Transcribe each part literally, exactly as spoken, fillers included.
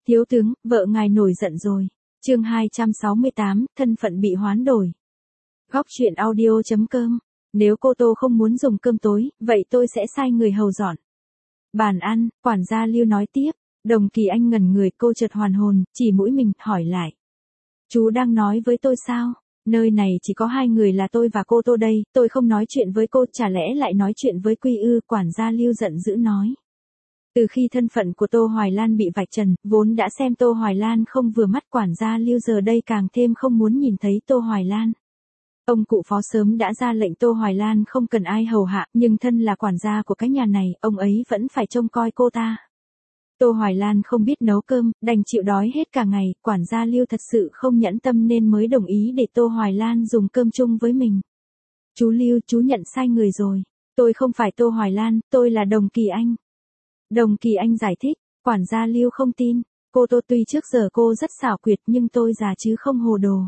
Thiếu tướng, vợ ngài nổi giận rồi. Chương hai trăm sáu mươi tám, thân phận bị hoán đổi. Góc truyện audio chấm com. Nếu cô Tô không muốn dùng cơm tối, vậy tôi sẽ sai người hầu dọn bàn ăn. Quản gia Lưu nói tiếp. Đồng Kỳ Anh ngẩn người, cô chợt hoàn hồn, chỉ mũi mình, hỏi lại. Chú đang nói với tôi sao? Nơi này chỉ có hai người là tôi và cô Tô đây, tôi không nói chuyện với cô, chả lẽ lại nói chuyện với Quy ư? Quản gia Lưu giận dữ nói. Từ khi thân phận của Tô Hoài Lan bị vạch trần, vốn đã xem Tô Hoài Lan không vừa mắt quản gia Lưu giờ đây càng thêm không muốn nhìn thấy Tô Hoài Lan. Ông cụ phó sớm đã ra lệnh Tô Hoài Lan không cần ai hầu hạ, nhưng thân là quản gia của cái nhà này, ông ấy vẫn phải trông coi cô ta. Tô Hoài Lan không biết nấu cơm, đành chịu đói hết cả ngày, quản gia Lưu thật sự không nhẫn tâm nên mới đồng ý để Tô Hoài Lan dùng cơm chung với mình. Chú Lưu, chú nhận sai người rồi. Tôi không phải Tô Hoài Lan, tôi là Đồng Kỳ Anh. Đồng Kỳ Anh giải thích, quản gia Lưu không tin. Cô Tô tuy trước giờ cô rất xảo quyệt nhưng tôi già chứ không hồ đồ.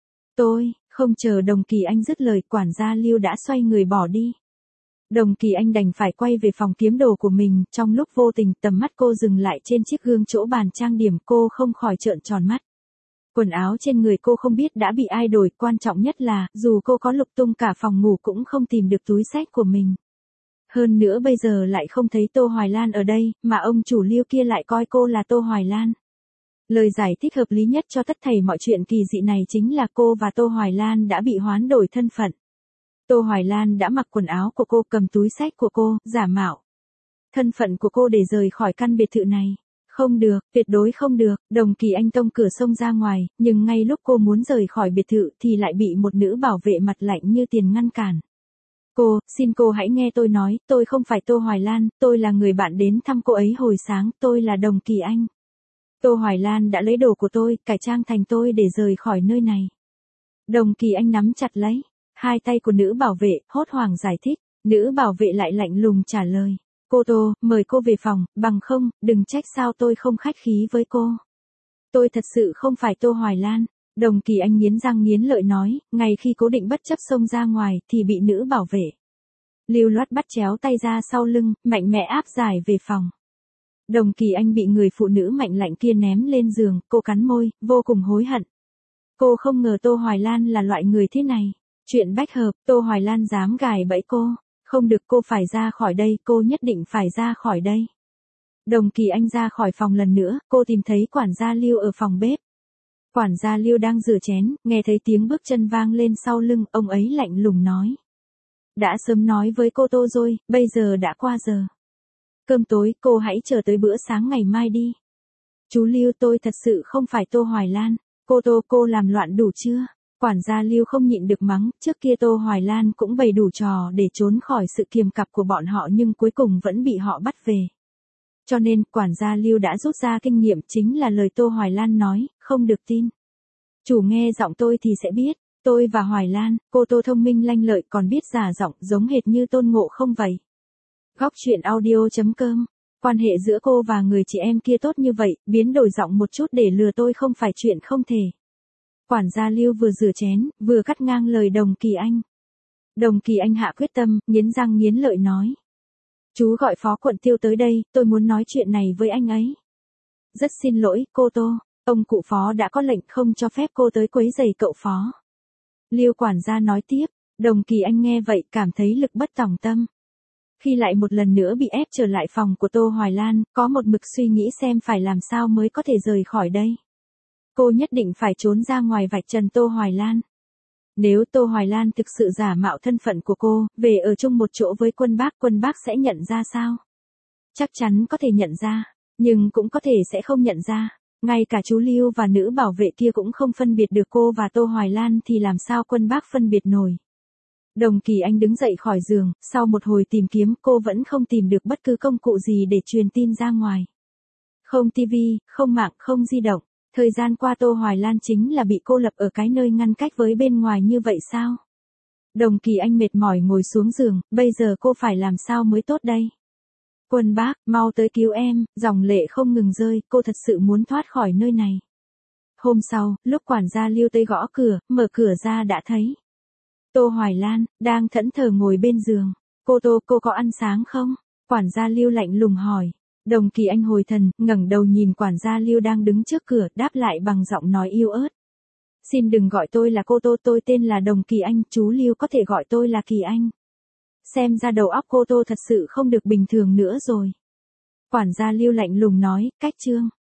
Tôi, không chờ Đồng Kỳ Anh dứt lời, quản gia Lưu đã xoay người bỏ đi. Đồng Kỳ Anh đành phải quay về phòng kiếm đồ của mình, trong lúc vô tình tầm mắt cô dừng lại trên chiếc gương chỗ bàn trang điểm, cô không khỏi trợn tròn mắt. Quần áo trên người cô không biết đã bị ai đổi, quan trọng nhất là, dù cô có lục tung cả phòng ngủ cũng không tìm được túi xách của mình. Hơn nữa bây giờ lại không thấy Tô Hoài Lan ở đây, mà ông chủ Lưu kia lại coi cô là Tô Hoài Lan. Lời giải thích hợp lý nhất cho tất thảy mọi chuyện kỳ dị này chính là cô và Tô Hoài Lan đã bị hoán đổi thân phận. Tô Hoài Lan đã mặc quần áo của cô, cầm túi xách của cô, giả mạo thân phận của cô để rời khỏi căn biệt thự này. Không được, tuyệt đối không được. Đồng Kỳ Anh tông cửa xông ra ngoài, nhưng ngay lúc cô muốn rời khỏi biệt thự thì lại bị một nữ bảo vệ mặt lạnh như tiền ngăn cản. Cô, xin cô hãy nghe tôi nói, tôi không phải Tô Hoài Lan, tôi là người bạn đến thăm cô ấy hồi sáng, tôi là Đồng Kỳ Anh. Tô Hoài Lan đã lấy đồ của tôi, cải trang thành tôi để rời khỏi nơi này. Đồng Kỳ Anh nắm chặt lấy hai tay của nữ bảo vệ, hốt hoảng giải thích. Nữ bảo vệ lại lạnh lùng trả lời. Cô Tô, mời cô về phòng, bằng không, đừng trách sao tôi không khách khí với cô. Tôi thật sự không phải Tô Hoài Lan. Đồng Kỳ Anh nghiến răng nghiến lợi nói, ngay khi cố định bất chấp xông ra ngoài, thì bị nữ bảo vệ lưu loát bắt chéo tay ra sau lưng, mạnh mẽ áp giải về phòng. Đồng Kỳ Anh bị người phụ nữ mạnh lạnh kia ném lên giường, cô cắn môi, vô cùng hối hận. Cô không ngờ Tô Hoài Lan là loại người thế này. Chuyện bách hợp, Tô Hoài Lan dám gài bẫy cô. Không được, cô phải ra khỏi đây, cô nhất định phải ra khỏi đây. Đồng Kỳ Anh ra khỏi phòng lần nữa, cô tìm thấy quản gia Lưu ở phòng bếp. Quản gia Lưu đang rửa chén, nghe thấy tiếng bước chân vang lên sau lưng, ông ấy lạnh lùng nói. Đã sớm nói với cô Tô rồi, bây giờ đã qua giờ cơm tối, cô hãy chờ tới bữa sáng ngày mai đi. Chú Lưu, tôi thật sự không phải Tô Hoài Lan. Cô Tô, cô làm loạn đủ chưa? Quản gia Lưu không nhịn được mắng, trước kia Tô Hoài Lan cũng bày đủ trò để trốn khỏi sự kiềm cặp của bọn họ nhưng cuối cùng vẫn bị họ bắt về. Cho nên, quản gia Lưu đã rút ra kinh nghiệm, chính là lời Tô Hoài Lan nói, không được tin. Chủ nghe giọng tôi thì sẽ biết, tôi và Hoài Lan, cô Tô thông minh lanh lợi còn biết giả giọng giống hệt như Tôn Ngộ Không vậy. Góc truyện audio chấm com. Quan hệ giữa cô và người chị em kia tốt như vậy, biến đổi giọng một chút để lừa tôi không phải chuyện không thể. Quản gia Lưu vừa rửa chén, vừa cắt ngang lời Đồng Kỳ Anh. Đồng Kỳ Anh hạ quyết tâm, nghiến răng nghiến lợi nói. Chú gọi phó quận Tiêu tới đây, tôi muốn nói chuyện này với anh ấy. Rất xin lỗi, cô Tô, ông cụ phó đã có lệnh không cho phép cô tới quấy rầy cậu phó. Lưu quản gia nói tiếp. Đồng Kỳ Anh nghe vậy cảm thấy lực bất tòng tâm. Khi lại một lần nữa bị ép trở lại phòng của Tô Hoài Lan, có một mực suy nghĩ xem phải làm sao mới có thể rời khỏi đây. Cô nhất định phải trốn ra ngoài vạch trần Tô Hoài Lan. Nếu Tô Hoài Lan thực sự giả mạo thân phận của cô, về ở chung một chỗ với Quân Bác, Quân Bác sẽ nhận ra sao? Chắc chắn có thể nhận ra, nhưng cũng có thể sẽ không nhận ra. Ngay cả chú Lưu và nữ bảo vệ kia cũng không phân biệt được cô và Tô Hoài Lan thì làm sao Quân Bác phân biệt nổi. Đồng Kỳ Anh đứng dậy khỏi giường, sau một hồi tìm kiếm cô vẫn không tìm được bất cứ công cụ gì để truyền tin ra ngoài. Không tivi, không mạng, không di động. Thời gian qua Tô Hoài Lan chính là bị cô lập ở cái nơi ngăn cách với bên ngoài như vậy sao? Đồng Kỳ Anh mệt mỏi ngồi xuống giường, bây giờ cô phải làm sao mới tốt đây? Quân Bác, mau tới cứu em, dòng lệ không ngừng rơi, cô thật sự muốn thoát khỏi nơi này. Hôm sau, lúc quản gia Lưu tới gõ cửa, mở cửa ra đã thấy Tô Hoài Lan, đang thẫn thờ ngồi bên giường. Cô Tô, cô có ăn sáng không? Quản gia Lưu lạnh lùng hỏi. Đồng Kỳ Anh hồi thần, ngẩng đầu nhìn quản gia Lưu đang đứng trước cửa, đáp lại bằng giọng nói yếu ớt. Xin đừng gọi tôi là cô Tô, tôi tên là Đồng Kỳ Anh, chú Lưu có thể gọi tôi là Kỳ Anh. Xem ra đầu óc cô Tô thật sự không được bình thường nữa rồi. Quản gia Lưu lạnh lùng nói, cách chương.